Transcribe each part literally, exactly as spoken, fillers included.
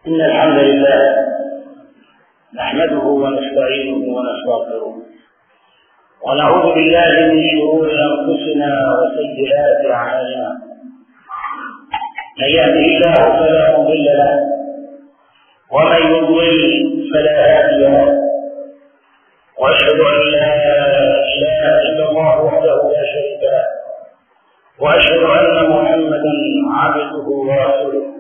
إن الحمد لله نحمده ونستعينه ونستغفره ونعوذ بالله من شرور أنفسنا وسيئات أعمالنا. من يهده الله فلا مضل له ومن يضلل فلا هادي له، وأشهد أن لا إله إلا الله وحده لا شريك له، وأشهد أن محمدا عبده ورسوله.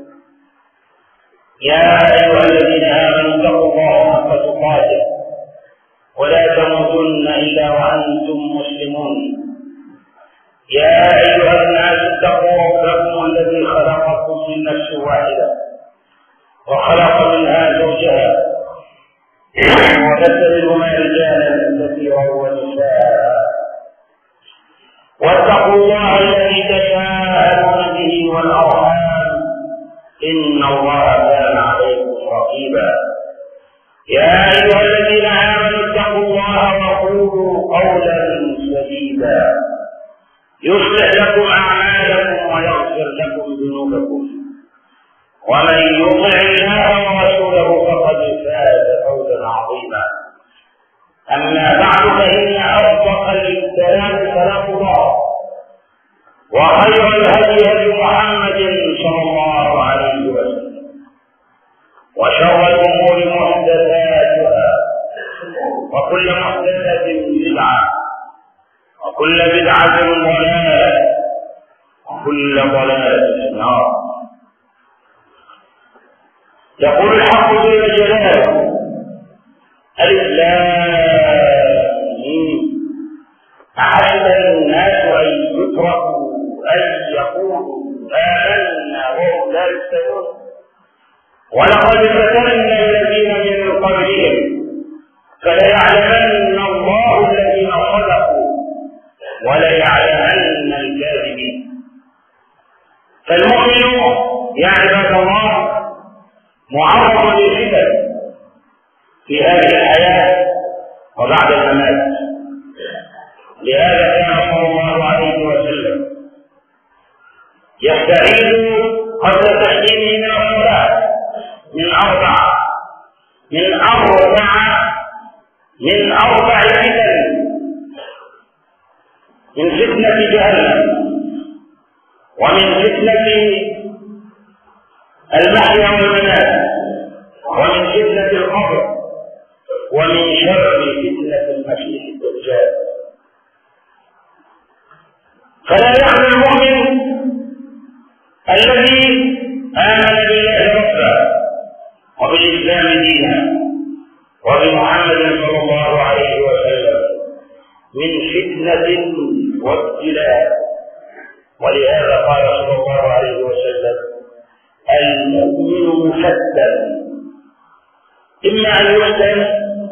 يا أيها الذين آمنوا اتقوا الله حق تقاته ولا تموتن إلا وأنتم مسلمون. يا أيها الناس اتقوا ربكم الذي خلقكم من نفس واحدة وخلق منها زوجها وبث منهما رجالا كثيرا ونساء، واتقوا الله الذي تساءلون به والأرحام إن الله كان عليكم رقيبا. يا أيها الذين آمنوا اتقوا الله وقولوا قولا سديدا يصلح لكم أعمالكم ويغفر لكم ذنوبكم، ومن يطع الله ورسوله فقد فاز فوزا عظيما. أما بعد، فإن أصدق الكلام كلام الله، وخير الهدي هدي محمد صلى الله عليه وسلم، وشر الأمور محدثاتها، وكل محدثة بدعة، وكل بدعة ضلالة، وكل ضلالة في النار. يقول الحق جل جلاله: الإسلام أحسب الناس أن يتركوا أن يقولوا آمنا وهم لا يفتنون، ولقد فتنا الذين من قبلهم فليعلمن الله الذين صدقوا وليعلمن الكاذبين. فالمؤمن يا عباد الله معرض للفتن في هذه الحياة وبعد الممات. لهذا كان صلى الله عليه وسلم يستعيذ قبل تحكيمه من الصلاة من أربع من أربع من أربع فتن: من فتنة جهنم، ومن فتنة المحيا والممات، ومن فتنة القبر، ومن شر فتنة المسيح الدجال. فلا يخفى المؤمن الذي آمن بالله ربا وبالإسلام دينا وبمحمد صلى الله عليه وسلم من فتنة وابتلاء. ولهذا قال صلى الله عليه وسلم: المؤمن مفتن، إما أن يفتن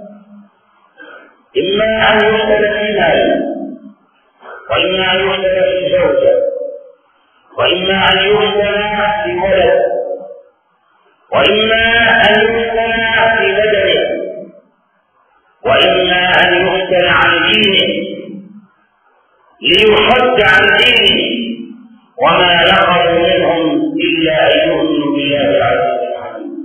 إما أن يفتن في ماله، وإما أن يفتن في زوجه، وإما أن يفتن في ولد، وإما أن يفتن في بدنه، وإما أن يفتن عن دينه ليصد عن دينه، وما نقم منهم إلا أن يؤمنوا بالله العزيز الحميد.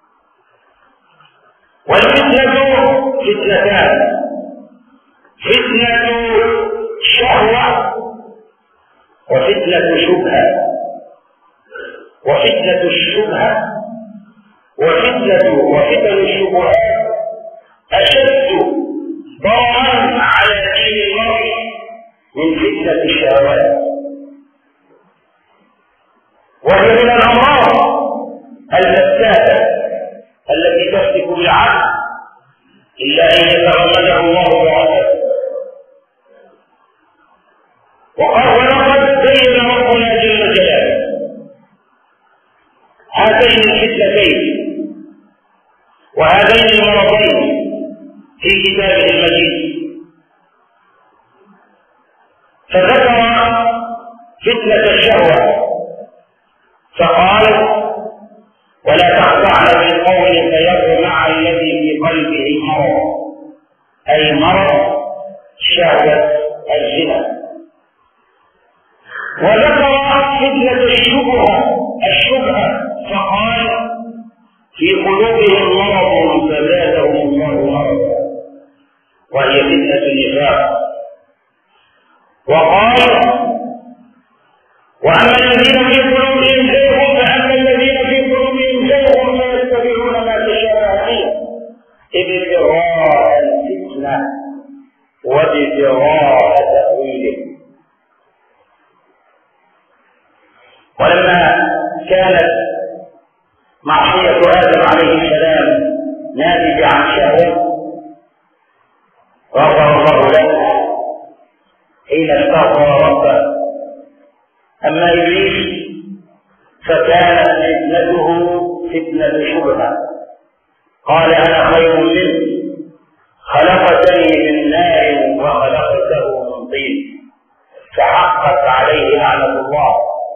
والفتنة فتنتان: فتنة شهوة، وفتنة شبهة. وفتنة الشبهة وفتنة وفتن الشبهات أشد ضررا على دين المرء من فتنة الشهوات، وهي من الأمراض الفتاة التي تفتك بالعقل إلا أن يتغمده الله برحمته. وقال: ولقد بين ربنا جل جلاله هاتين الفتنتين وهذين المرضين في كتابه المجيد، فذكر فتنة الشهوة فقال: ولا تخضعن بالقول فيطمع الذي في قلبه مرض، أي مرض شهوة الزنا. وذكر فتنة الشبهة الشبهة فقال: في قلوبهم مرض فزادهم الله مرضا، وهي فتنة النفاق. وقال: وأما الذين في قلوبهم زيغ فأما الذين في قلوبهم زيغ فيتبعون ما تشابه فيه ابتغاء الفتنة وابتغاء تأويله. ولما كانت معصية آدم عليه السلام ناتجة عن شهوة غفر الله له حين استغفر ربه. أما إبليس فكانت فتنته فتنة شبهة، قال: أنا خير منه خلقتني من نار وخلقته من طين، فحقت عليه لعنة الله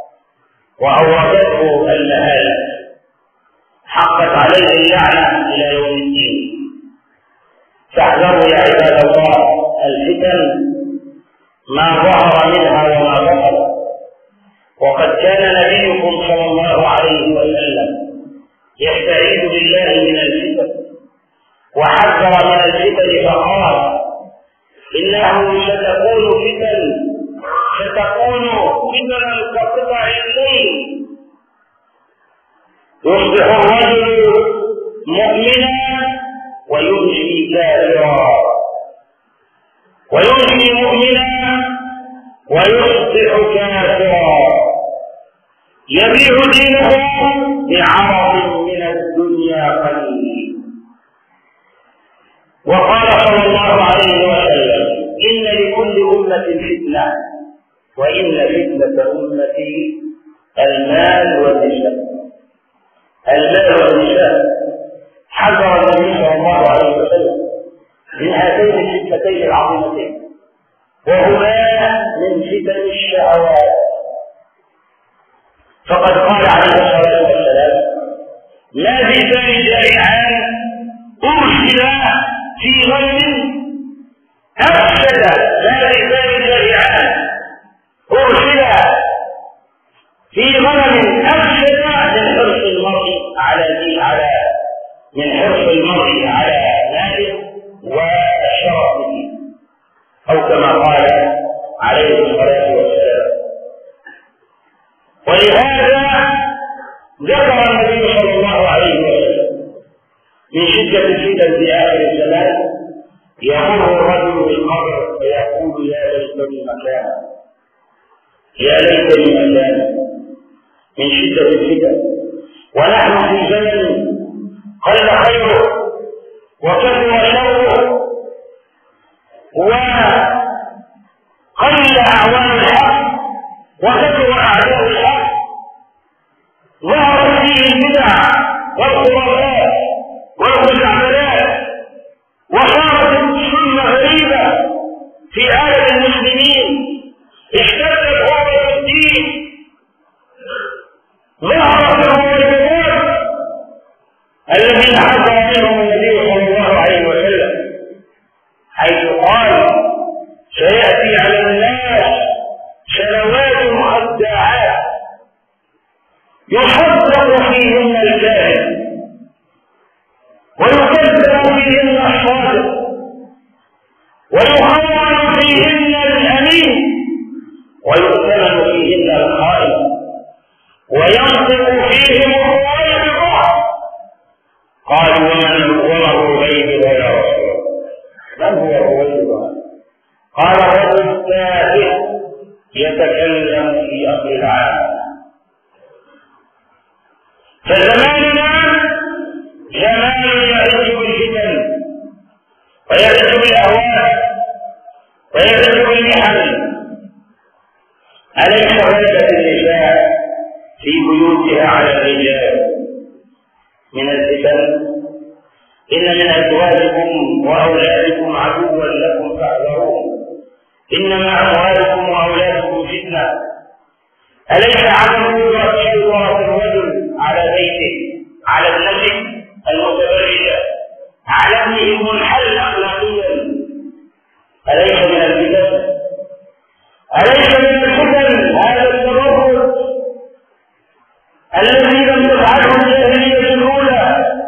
وأوردته المهالة، حقت عليه اللعنة إلى يوم الدين. فاحذروا يا عباد الله الفتن ما ظهر منها وما بطن. وقد كان نبيكم صلى الله عليه وسلم يستعيذ بالله من الفتن وحذر من الفتن فقال: إنه ستكون فتن ستكون فتنا كقطع الليل، يصبح الرجل مؤمنا ويمسي كافرا، ويمسي مؤمنا ويصبح كافرا، يبيع دينه بعرض من الدنيا قليل. وقال صلى الله عليه وسلم: إن لكل أمة فتنة، وإن فتنة أمتي المال والنساء. المال والنساء حذر النبي صلى الله عليه وسلم من هاتين الفتنتين العظيمتين، وهما من فتن الشهوات. فقد قال عليه الصلاة والسلام: ما ذئبان جائعان أرسلا في غنم أفسد ما ذئبان جائعان أرسلا في غنم أفسد من حرص المرء على دين على من حرص المرء على ماله والشرف به، أو كما قال عليه الصلاة والسلام. ولهذا ذكر النبي صلى الله عليه وسلم من شدة الفتن في آخر الزمان: يمر الرجل بالقبر فيقول: يا ليتني مكانه، يا ليتني مكانه، من شدة الفتن. ونحن في زمن قل خيره وكثر شره وقل أعوان الحق وكثر أعداء الحق، ظهرت فيه البدع والخرافات والخزعبلات، وصارت السنة غريبة في عالم المسلمين، اشتدت غربة الدين، ظهرت المعجزات الذين حذر منهم النبي صلى الله عليه وسلم، حيث قال: سيأتي على الناس سنوات خداعات يصدق فيهن الكاذب ويكذب فيهن الصادق ويخون فيهن الأمين ويؤتمن فيهن الخائن وينطق فيهم الغيب بعض. قالوا: ومن هو الغيب يا رسول الله؟ من هو الغيب؟ قال: رجل تافه يتكلم في أمر العالم. فزماننا زمان يعز بالفتن ويعز بالأهواء ويعز بالمحن. أليس غلبة النساء في بيوتها على الرجال من الفتن؟ إن من أزواجكم وأولادكم عدوا لكم فاحذروه، إنما أموالكم وأولادكم فتنة. أليس عدم قدرة سيطرة الرجل على بيته، على ابنته المتبرجة، على ابنه المنحل أخلاقيا، أليس من الفتن؟ أليس من الفتن هذا التبرج الذي لم تفعله الجاهلية الأولى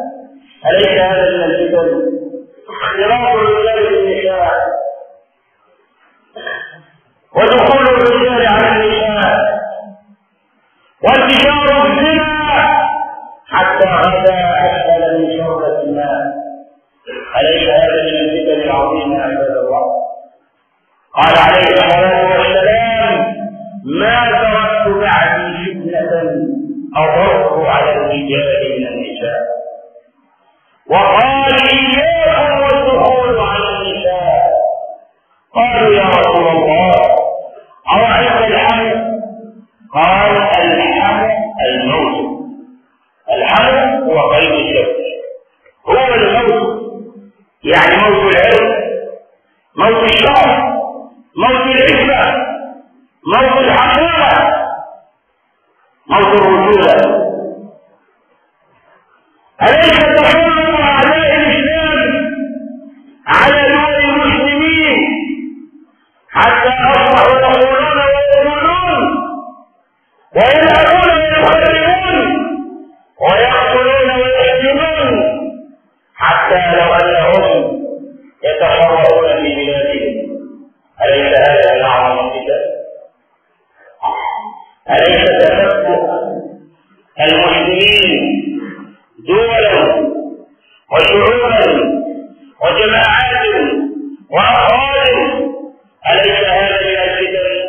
قال عليه الصلاة والسلام: ما تركت بعدي فتنة أضر على الرجال من النساء. وقال: إياكم والدخول على النساء. قالوا: يا رسول الله أرأيت الحمل؟ قال: الحمل الموت. الحمل هو قلب الشمس، هو الموت، يعني موت العلم، موت الشرف، موت العزة، موت الحقيقة، موت الرجولة. أليس تسلط أعداء الإسلام على دول المسلمين حتى أصبحوا يقولون ويقولون ويلعبون ويخربون ويقتلون ويسجنون، حتى لو أنهم يتصورون في بلادهم؟ أليس هذا من أعظم الفتن؟ أليس تفتح المسلمين دولا وشعوبا وجماعات وأفراد، أليس هذا من الفتن؟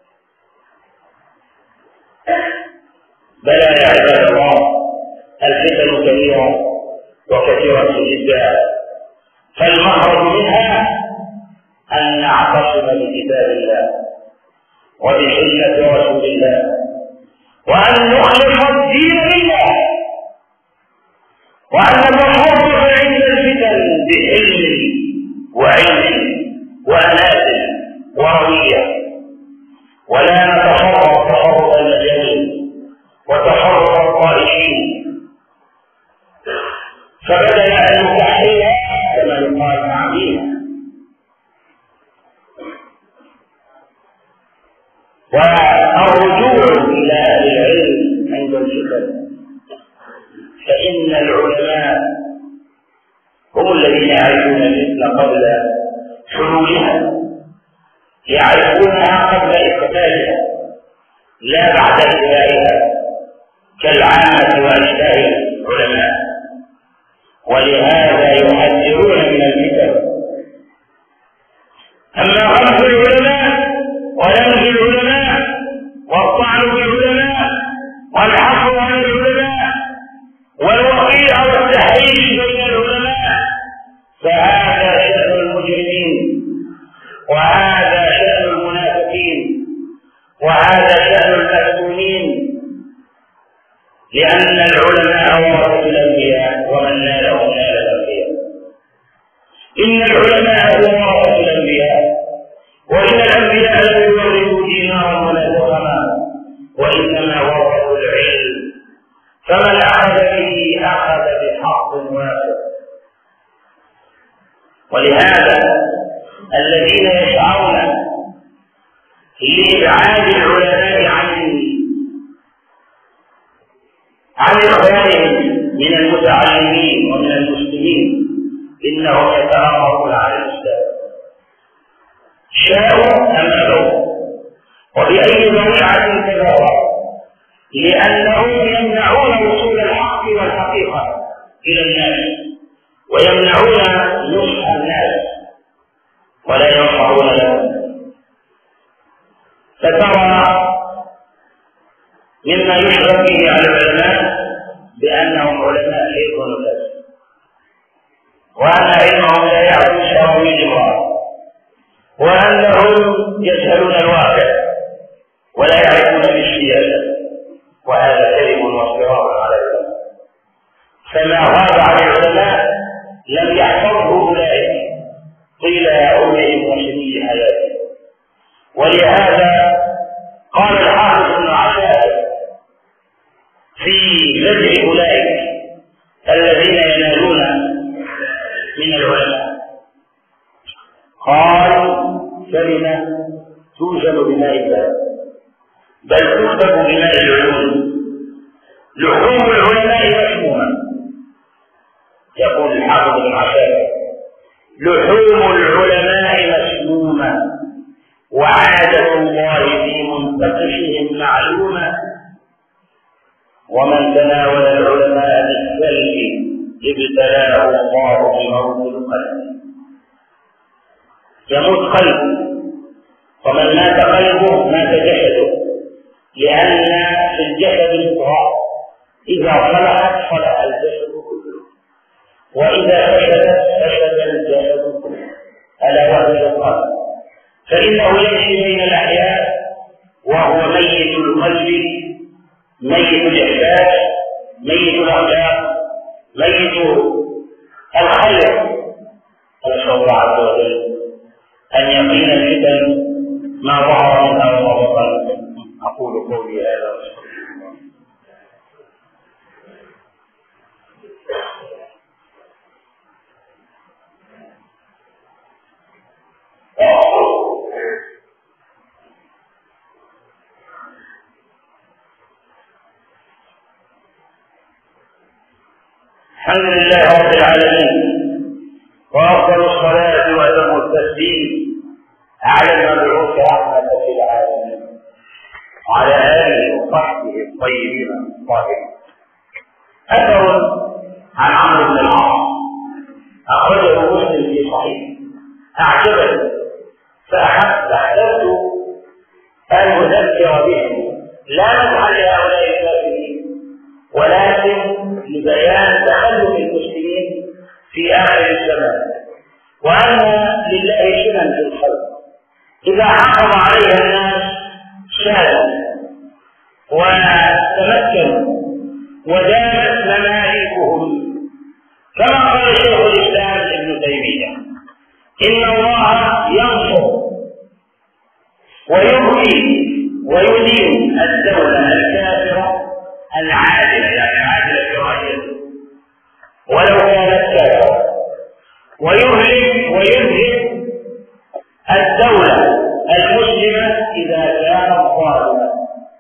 بلى يا عباد الله، الفتن كثيرة وكثيرة جدا، فالمخرج منها أن نعتصم بكتاب الله وبسنة رسول الله، وأن نخلص الدين لله، وأن نتصرف عند الفتن بعلم وعلم وأنات وروية، ولا نتصرف تصرف المجانين وتصرف الطائشين. فبدل أن نصحيها كما يقال تعظيما، والرجوع إلى أهل العلم عند الفتن، فإن العلماء هم الذين يعرفون الفتنة قبل حلولها، يعرفونها قبل إقبالها لا بعد انتهائها كالعامة وأشباه العلماء، ولهذا يحذرون من الفتن. أما غمز العلماء ولمز العلماء والطعن بالعلماء والحصر على العلماء والوقيع والتحريش بين العلماء، فهذا شأن المجرمين، وهذا شأن المنافقين، وهذا شأن المفتونين، لأن العلماء ورثة الأنبياء، ومن نالهم نال الأنبياء. إن العلماء هم ورثة الأنبياء، وإن الأنبياء لم يورثوا دينارا ولا درهما، وإنما ورثوا العلم، فمن أخذ به أخذ بحق وافر. ولهذا الذين يسعون لإبعاد العلماء عن عن إخوانهم من المتعلمين ومن المسلمين إنهم يتآمرون على الإسلام، شاءوا أم أبوا، وبأي ذريعة كذا، لأنهم يمنعون وصول الحق والحقيقة إلى الناس، ويمنعون نصح الناس ولا ينصحون لهم. فترى مما يشرك به على العلماء بأنهم علماء شيخ وكذا، وأن علمهم لا يعرف شرعي امرأة، وأنهم يجهلون الواقع ولا يعرفون بالسياسة، وهذا كذب وافتراء على العلماء. فما غاب عن العلماء لم يحفظه أولئك طيل عمرهم وسني حياتهم. ولهذا قال الحافظ ابن عساكر في مدح أولئك الذين ينالون من العلماء، قال: كلمة توجب بماء الله، بل تكتب بماء العلوم، لحوم العلماء مسمومة. يقول الحافظ ابن عساكر: لحوم العلماء مسمومة، وعادة الله في منتقشهم معلومة، ومن تناول العلماء بالسلب ابتلاه الله بموت القلب. يموت قلبه ومن مات قلبه مات جسده، لأن في الجسد مضغة إذا صلحت صلح الجسد كله، وإذا فسدت فسد الجسد كله، ألا وهي القلب. فإنه يمشي بين الأحياء وهو ميت القلب، ميت الإحساس، ميت الأخلاق، ميت الخير. نسأل الله عز وجل أن يقينا الفتن ما ظهر منها وما بطن. أقول قولي هذا واستغفر الله. الحمد لله رب العالمين، وأفضل الصلاة وأتم التسليم على المبعوث رحمة للعالمين وعلى آله وصحبه الطيبين الطاهرين. أثر عن عمرو بن العاص أخرجه مسلم في صحيح أعجبني فأحببت أن أذكر به، لا نفعل لهؤلاء الكافرين ولكن لبيان تخلف المسلمين في آخر الزمان، وأن لله سنن في الخلق إذا حافظ عليها الناس شادوا وتمكنوا ودامت ممالكهم، كما قال شيخ الإسلام ابن تيمية: إن الله ينصر ويبقي ويدين الدولة الكافرة العادلة، يعني عادلة شرعية ولو كانت كافرة، ويهلك ويذهب الدولة المسلمة إذا كانت ظالمة.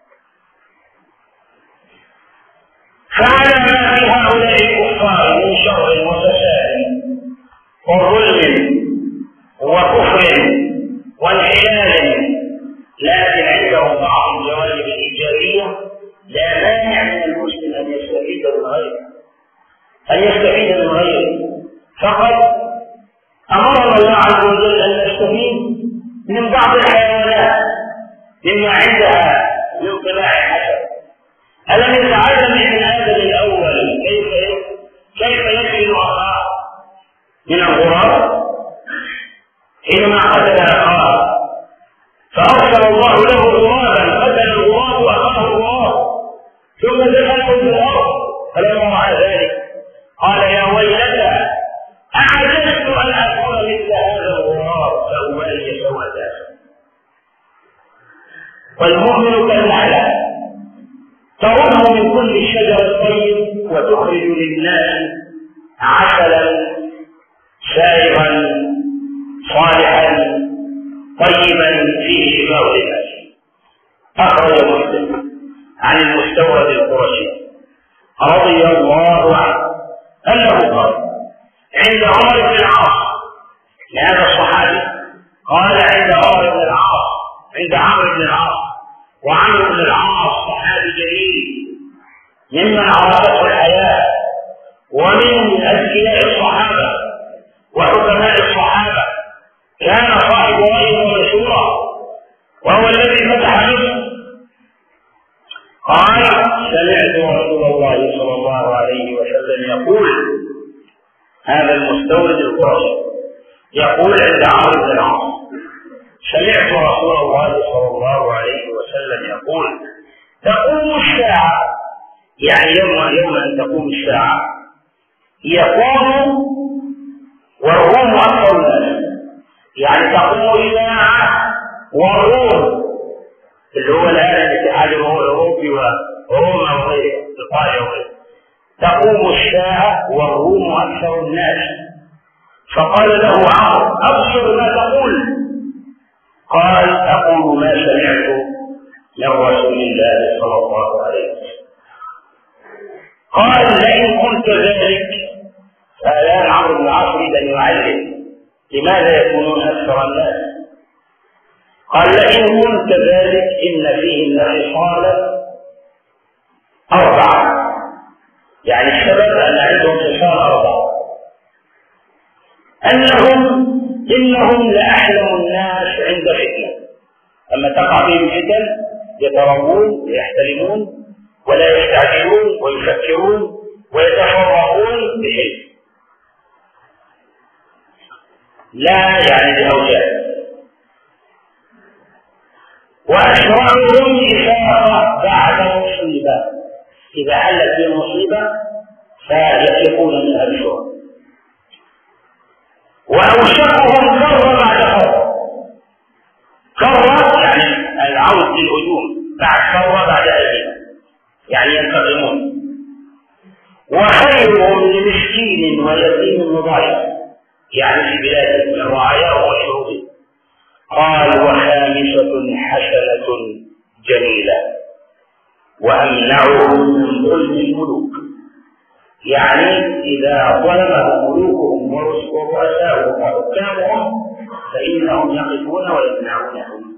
فعلى ما في هؤلاء الكفار من شر وفساد وظلم وكفر وانحلال، لكن عندهم بعض الجوانب الإيجابية لا مانع من المسلم أن يستفيد من غيره، أن يستفيد من غيره. فقد أمرنا الله عز وجل أن نستفيد من بعض الحيوانات مما عندها من طباع حسن. ألم يتعلم من آدم الأول كيف كيف يكفل أخاه من الغراب حينما قتل أخاه، فأرسل الله له غرابا قتل الغراب أخاه الغراب ثم دخله في الأرض، فلما رأى ذلك قال: يا ويلتى أعجزت أن أكون مثل هذا الغراب فأوالي سوءا. والمؤمن كالنحلة ترد من كل الشجر الطيب وتخرج للناس عسلا سائغا صالحا طيبا فيه شفاء للناس. أخرج مسلم عن المستورد القرشي رضي الله عنه أنه قال عند عمر بن العاص، لهذا الصحابي قال عند عمر بن العاص، عند عمرو بن العاص، وعمرو بن العاص صحابي جليل ممن عرفته الحياة ومن أذكياء الصحابة وحكماء الصحابة، كان صاحب رأي ومشورة وهو الذي فتح مصر. قال: سمعت رسول الله صلى الله عليه وسلم يقول، هذا المستورد القرشي يقول عند عمرو بن العاص: سمعت رسول الله صلى الله عليه وسلم يقول: تقوم الساعة، يعني يوم يوم أن تقوم الساعة يقوم والروم أكثر الناس، يعني تقوم الساعة والروم اللي هو الآن الاتحاد الأوروبي وروما وغيره إيطاليا وغيره، تقوم الساعة والروم أكثر الناس. فقال له عمرو: أبصر ما تقول. قال: أقول ما سمعت من رسول الله صلى الله عليه وسلم. قال: لئن قلت ذلك، فالآن عمرو بن العاص يريد أن يعلم لماذا يكونون أكثر الناس. قال: لئن قلت ذلك إن فيهم خصالا أربعة، يعني السبب أن عندهم خصال أربعة: أنهم إنهم لأحلم الناس عند فتنة، لما تقع فيهم فتن يتروون ويحتلمون ولا يستعجلون ويفكرون ويتفرقون بشيء لا يعني بأوجاع. وأشرعهم إشارة بعد مصيبة، إذا حلت في مصيبة فيفلقون منها بسرعة. وأوشكهم كرة بعد كرة، كرة يعني العود للهجوم، بعد كرة بعد هزيمة يعني ينتقمون. وخيرهم لمسكين ويتيم وضعيف يعني في بلاد الرعايا ومشروبهم. قال وخامسة حسنة جميلة وأمنعهم من ظلم الملوك، يعني إذا ظلمهم ملوكهم ورؤساؤهم وحكامهم فإنهم يقفون ويمنعونهم.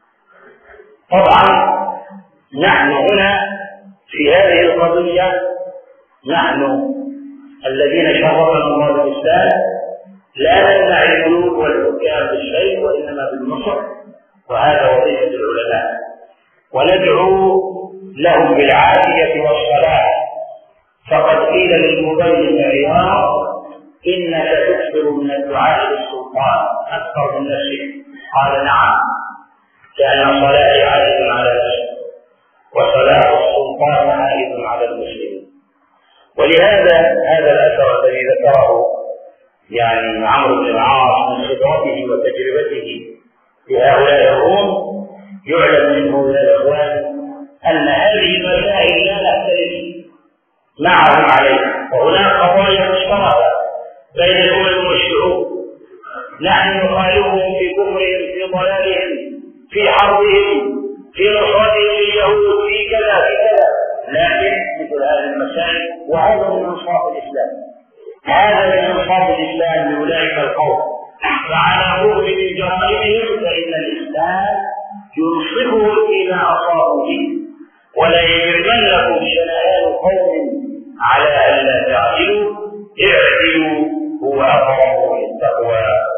طبعا نحن هنا في هذه القضية نحن الذين شرفنا الله بالإسلام لا نمنع الملوك والحكام بالشيء وإنما بالنصر، وهذا وظيفة العلماء، وندعو لهم بالعافية والصلاح. فقد قيل للمبين بن عياض إنك تكثر من الدعاء للسلطان أكثر من نفسك. قال نعم، كان صلاحي عائد على نفسي وصلاح السلطان عائد على المسلمين. ولهذا هذا الأثر الذي ذكره يعني عمرو بن العاص من خبرته وتجربته في هؤلاء الروم يعلم منه يا الاخوان ان هذه المسائل لا نختلف معهم عليها، وهناك قضايا مشتركه بين الامم والشعوب، نحن نخالفهم في كفرهم في ضلالهم في حربهم في نصرتهم لليهود في كذا في كذا، لكن مثل هذه المسائل وهذا من انصاف الاسلام، هذا من انصاف الاسلام لاولئك القوم. فعلى رغم من جرائمهم فان الاسلام ينصفهم فيما اصابوا به، ولا يجرمنكم شنآن قوم على الا تعدلوا اعدلوا هو اقرب للتقوى.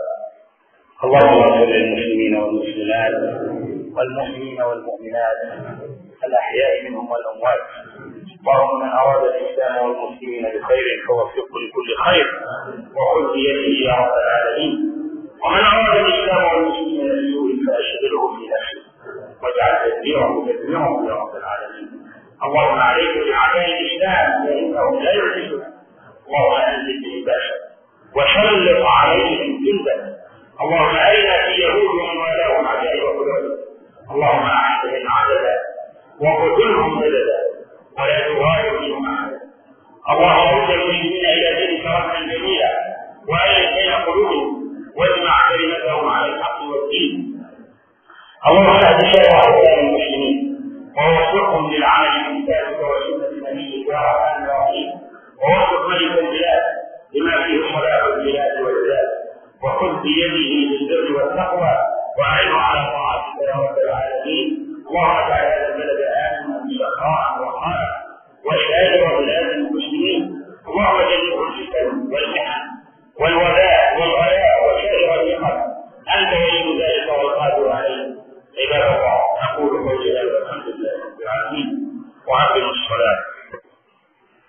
اللهم اغفر للمسلمين والمسلمات والمؤمنين والمؤمنات الاحياء منهم والاموات. اللهم من اراد الاسلام والمسلمين بخير فوفقه لكل خير وخذ بيده يا رب العالمين، ومن اراد الاسلام والمسلمين بسوء فاشغله في نفسه واجعل تدبيره تدميره يا رب العالمين. اللهم عليك باعداء الاسلام فانهم لا يعجزون، اللهم انزل به باسا وسلط عليهم جندا. اللهم ارنا في يهود ومن والاهم عجائب قدرتك، اللهم احسن عددا وقتلهم بددا ولا تغادر منهم احدا. اللهم رد المسلمين الى دينك ردا جميلا والف بين قلوبهم واجمع كلمتهم على الحق والدين. اللهم اهد شر اعداء المسلمين ووفقهم للعمل بكتابك وسنه نبيك يا رحمن الرحيم، ووفق ملك البلاد بما فيه صلاح البلاد والبلاد، وخذ بيده بالبر والتقوى واعنه على طاعتك يا رب العالمين. اللهم اجعل هذا البلد امنا سخاء رخاء وسائر بلاد المسلمين. اللهم جنبه الفتن والمحن والوباء والغلاء وسائر النقم، انت ولي ذلك والقادر عليه. عباد الله، اقول قولي هذا والحمد لله رب العالمين، واقم الصلاه.